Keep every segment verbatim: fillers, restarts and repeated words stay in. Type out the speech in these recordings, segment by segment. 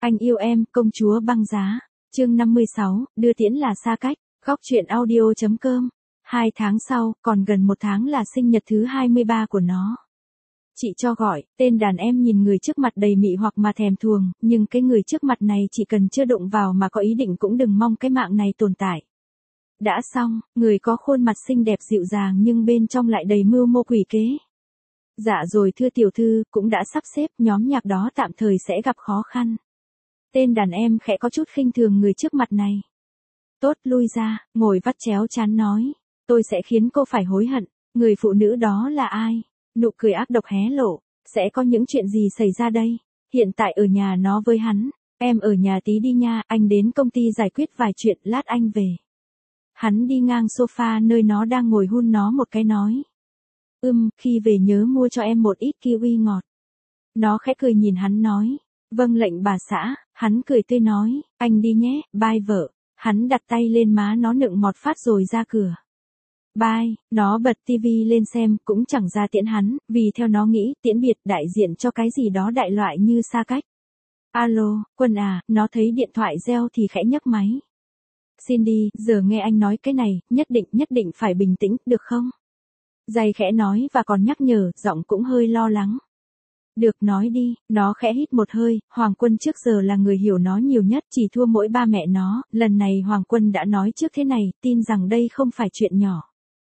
Anh yêu em, công chúa băng giá. Chương năm mươi sáu, đưa tiễn là xa cách. Góc truyện audio chấm com. Hai tháng sau, còn gần một tháng là sinh nhật thứ hai mươi ba của nó. Chị cho gọi, tên đàn em nhìn người trước mặt đầy mị hoặc mà thèm thuồng, nhưng cái người trước mặt này chỉ cần chưa đụng vào mà có ý định cũng đừng mong cái mạng này tồn tại. Đã xong, người có khuôn mặt xinh đẹp dịu dàng nhưng bên trong lại đầy mưu mô quỷ kế. Dạ rồi thưa tiểu thư, cũng đã sắp xếp, nhóm nhạc đó tạm thời sẽ gặp khó khăn. Tên đàn em khẽ có chút khinh thường người trước mặt này. Tốt, lui ra, ngồi vắt chéo chán nói. Tôi sẽ khiến cô phải hối hận. Người phụ nữ đó là ai? Nụ cười ác độc hé lộ. Sẽ có những chuyện gì xảy ra đây? Hiện tại ở nhà nó với hắn. Em ở nhà tí đi nha, anh đến công ty giải quyết vài chuyện, lát anh về. Hắn đi ngang sofa nơi nó đang ngồi hun nó một cái nói. Ừm, khi về nhớ mua cho em một ít kiwi ngọt. Nó khẽ cười nhìn hắn nói. Vâng lệnh bà xã. Hắn cười tươi nói. Anh đi nhé, bye vợ. Hắn đặt tay lên má nó nựng một phát rồi ra cửa. Bye, nó bật tivi lên xem, cũng chẳng ra tiễn hắn, vì theo nó nghĩ tiễn biệt đại diện cho cái gì đó đại loại như xa cách. Alo, Quân à, nó thấy điện thoại reo thì khẽ nhấc máy. Cindy, giờ nghe anh nói cái này, nhất định nhất định phải bình tĩnh, được không? Dày khẽ nói và còn nhắc nhở, giọng cũng hơi lo lắng. Được, nói đi. Nó khẽ hít một hơi. Hoàng Quân trước giờ là người hiểu nó nhiều nhất, chỉ thua mỗi ba mẹ nó. Lần này Hoàng Quân đã nói trước thế này, tin rằng đây không phải chuyện nhỏ.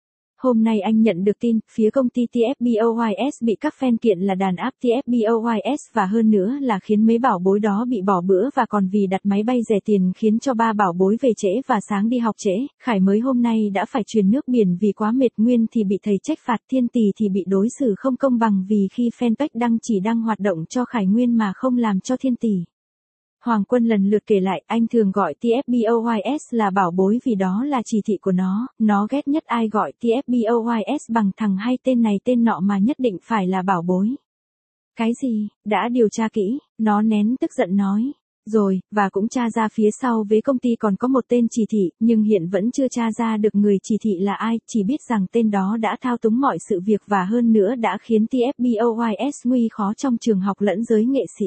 Hôm nay anh nhận được tin, phía công ty tê ép bê o i ét bị các fan kiện là đàn áp tê ép bê o i ét và hơn nữa là khiến mấy bảo bối đó bị bỏ bữa và còn vì đặt máy bay rẻ tiền khiến cho ba bảo bối về trễ và sáng đi học trễ. Khải mới hôm nay đã phải truyền nước biển vì quá mệt, Nguyên thì bị thầy trách phạt, Thiên Tỷ thì bị đối xử không công bằng vì khi fanpage đăng chỉ đăng hoạt động cho Khải Nguyên mà không làm cho Thiên Tỷ. Hoàng Quân lần lượt kể lại, anh thường gọi tê ép bê o i ét là bảo bối vì đó là chỉ thị của nó, nó ghét nhất ai gọi tê ép bê o i ét bằng thằng hay tên này tên nọ mà nhất định phải là bảo bối. Cái gì, đã điều tra kỹ, nó nén tức giận nói. Rồi, và cũng tra ra phía sau vế công ty còn có một tên chỉ thị, nhưng hiện vẫn chưa tra ra được người chỉ thị là ai, chỉ biết rằng tên đó đã thao túng mọi sự việc và hơn nữa đã khiến tê ép bê o i ét nguy khó trong trường học lẫn giới nghệ sĩ.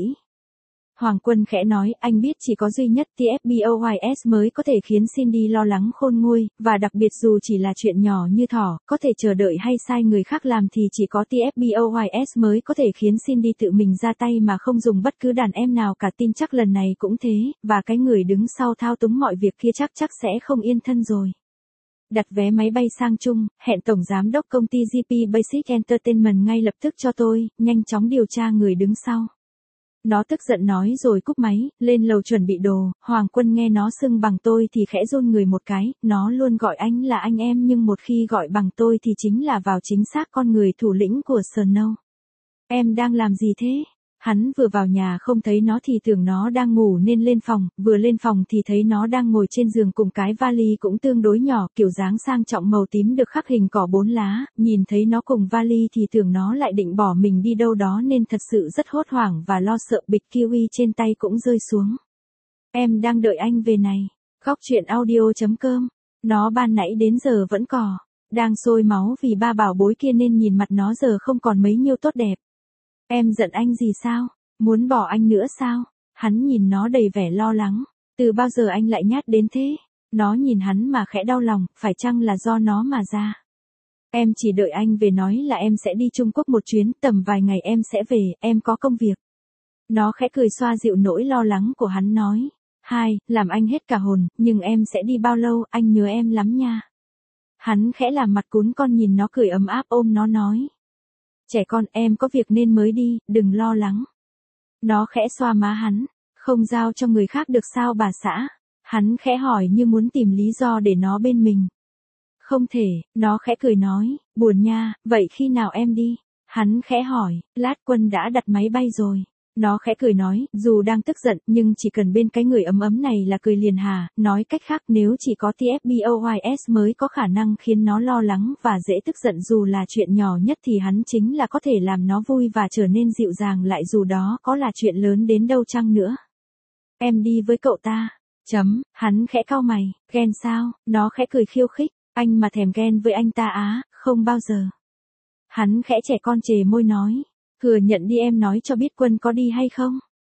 Hoàng Quân khẽ nói, anh biết chỉ có duy nhất tê ép bê o i ét mới có thể khiến Cindy lo lắng khôn nguôi, và đặc biệt dù chỉ là chuyện nhỏ như thỏ, có thể chờ đợi hay sai người khác làm thì chỉ có tê ép bê o i ét mới có thể khiến Cindy tự mình ra tay mà không dùng bất cứ đàn em nào cả. Tin chắc lần này cũng thế, và cái người đứng sau thao túng mọi việc kia chắc chắc sẽ không yên thân rồi. Đặt vé máy bay sang Trung, hẹn Tổng Giám đốc công ty giê pê Basic Entertainment ngay lập tức cho tôi, nhanh chóng điều tra người đứng sau. Nó tức giận nói rồi cúp máy, lên lầu chuẩn bị đồ. Hoàng Quân nghe nó xưng bằng tôi thì khẽ run người một cái, nó luôn gọi anh là anh em nhưng một khi gọi bằng tôi thì chính là vào chính xác con người thủ lĩnh của Snow. Em đang làm gì thế? Hắn vừa vào nhà không thấy nó thì tưởng nó đang ngủ nên lên phòng, vừa lên phòng thì thấy nó đang ngồi trên giường cùng cái vali cũng tương đối nhỏ, kiểu dáng sang trọng màu tím được khắc hình cỏ bốn lá, nhìn thấy nó cùng vali thì tưởng nó lại định bỏ mình đi đâu đó nên thật sự rất hốt hoảng và lo sợ, bịch kiwi trên tay cũng rơi xuống. Em đang đợi anh về này. Góc truyện audio chấm com. Nó ban nãy đến giờ vẫn cò, đang sôi máu vì ba bảo bối kia nên nhìn mặt nó giờ không còn mấy nhiêu tốt đẹp. Em giận anh gì sao? Muốn bỏ anh nữa sao? Hắn nhìn nó đầy vẻ lo lắng. Từ bao giờ anh lại nhát đến thế? Nó nhìn hắn mà khẽ đau lòng, phải chăng là do nó mà ra? Em chỉ đợi anh về nói là em sẽ đi Trung Quốc một chuyến, tầm vài ngày em sẽ về, em có công việc. Nó khẽ cười xoa dịu nỗi lo lắng của hắn nói. Hai, làm anh hết cả hồn, nhưng em sẽ đi bao lâu, anh nhớ em lắm nha. Hắn khẽ làm mặt cún con nhìn nó cười ấm áp ôm nó nói. Trẻ con, em có việc nên mới đi, đừng lo lắng. Nó khẽ xoa má hắn. Không giao cho người khác được sao bà xã? Hắn khẽ hỏi như muốn tìm lý do để nó bên mình. Không thể, nó khẽ cười nói, buồn nha, vậy khi nào em đi? Hắn khẽ hỏi, lát Quân đã đặt máy bay rồi. Nó khẽ cười nói, dù đang tức giận, nhưng chỉ cần bên cái người ấm ấm này là cười liền hà, nói cách khác nếu chỉ có tê ép bê o i ét mới có khả năng khiến nó lo lắng và dễ tức giận dù là chuyện nhỏ nhất thì hắn chính là có thể làm nó vui và trở nên dịu dàng lại dù đó có là chuyện lớn đến đâu chăng nữa. Em đi với cậu ta. Chấm, hắn khẽ cau mày, ghen sao? Nó khẽ cười khiêu khích, anh mà thèm ghen với anh ta á, không bao giờ. Hắn khẽ trẻ con chề môi nói. Thừa nhận đi, em nói cho biết Quân có đi hay không?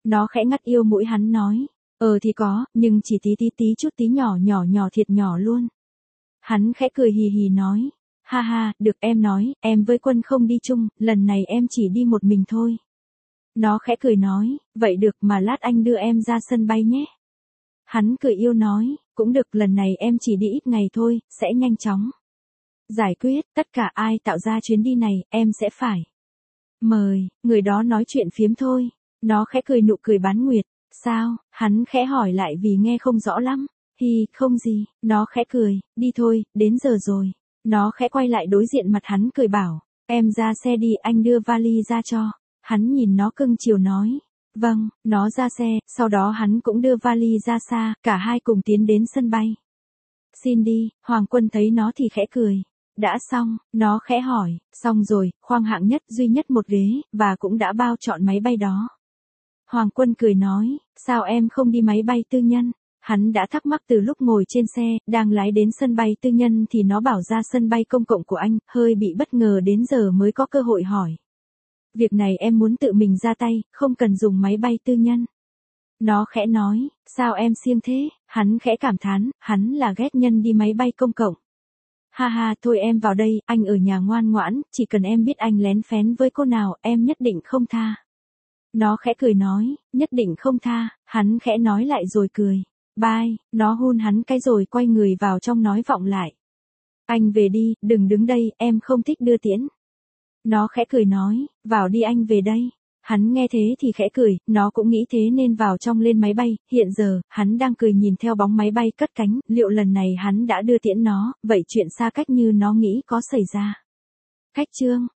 Nó khẽ ngắt yêu mũi hắn nói. Ờ thì có, nhưng chỉ tí tí tí chút tí nhỏ nhỏ nhỏ thiệt nhỏ luôn. Hắn khẽ cười hì hì nói. Ha ha, được em nói, em với Quân không đi chung, lần này em chỉ đi một mình thôi. Nó khẽ cười nói, vậy được mà lát anh đưa em ra sân bay nhé. Hắn cười yêu nói, cũng được, lần này em chỉ đi ít ngày thôi, sẽ nhanh chóng giải quyết, tất cả ai tạo ra chuyến đi này, em sẽ phải mời, người đó nói chuyện phiếm thôi. Nó khẽ cười nụ cười bán nguyệt. Sao? Hắn khẽ hỏi lại vì nghe không rõ lắm. Hi, không gì, nó khẽ cười, đi thôi, đến giờ rồi. Nó khẽ quay lại đối diện mặt hắn cười bảo, em ra xe đi, anh đưa vali ra cho. Hắn nhìn nó cưng chiều nói, vâng, nó ra xe, sau đó hắn cũng đưa vali ra xa, cả hai cùng tiến đến sân bay. Xin đi, Hoàng Quân thấy nó thì khẽ cười. Đã xong, nó khẽ hỏi, xong rồi, khoang hạng nhất duy nhất một ghế, và cũng đã bao trọn máy bay đó. Hoàng Quân cười nói, sao em không đi máy bay tư nhân? Hắn đã thắc mắc từ lúc ngồi trên xe, đang lái đến sân bay tư nhân thì nó bảo ra sân bay công cộng của anh, hơi bị bất ngờ đến giờ mới có cơ hội hỏi. Việc này em muốn tự mình ra tay, không cần dùng máy bay tư nhân. Nó khẽ nói, sao em siêng thế? Hắn khẽ cảm thán, hắn là ghét nhân đi máy bay công cộng. Ha ha, thôi em vào đây, anh ở nhà ngoan ngoãn, chỉ cần em biết anh lén phén với cô nào, em nhất định không tha. Nó khẽ cười nói, nhất định không tha, hắn khẽ nói lại rồi cười. Bye, nó hun hắn cái rồi quay người vào trong nói vọng lại. Anh về đi, đừng đứng đây, em không thích đưa tiễn. Nó khẽ cười nói, vào đi anh về đây. Hắn nghe thế thì khẽ cười, nó cũng nghĩ thế nên vào trong lên máy bay, hiện giờ, hắn đang cười nhìn theo bóng máy bay cất cánh, liệu lần này hắn đã đưa tiễn nó, vậy chuyện xa cách như nó nghĩ có xảy ra. Cách chương